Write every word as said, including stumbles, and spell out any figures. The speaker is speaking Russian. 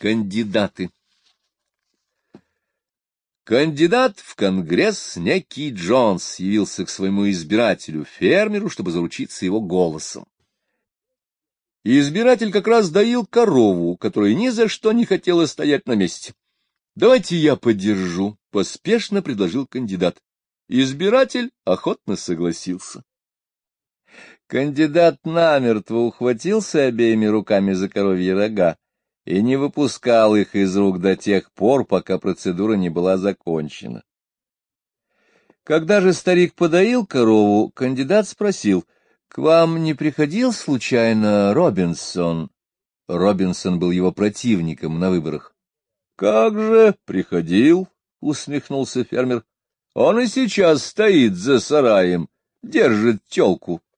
Кандидаты. Кандидат в Конгресс некий Джонс явился к своему избирателю-фермеру, чтобы заручиться его голосом. Избиратель как раз доил корову, которая ни за что не хотела стоять на месте. — Давайте я подержу, — поспешно предложил кандидат. Избиратель охотно согласился. Кандидат намертво ухватился обеими руками за коровьи рога и не выпускал их из рук до тех пор, пока процедура не была закончена. Когда же старик подоил корову, кандидат спросил: «К вам не приходил случайно Робинсон?» Робинсон был его противником на выборах. «Как же приходил?» — усмехнулся фермер. «Он и сейчас стоит за сараем, держит тёлку».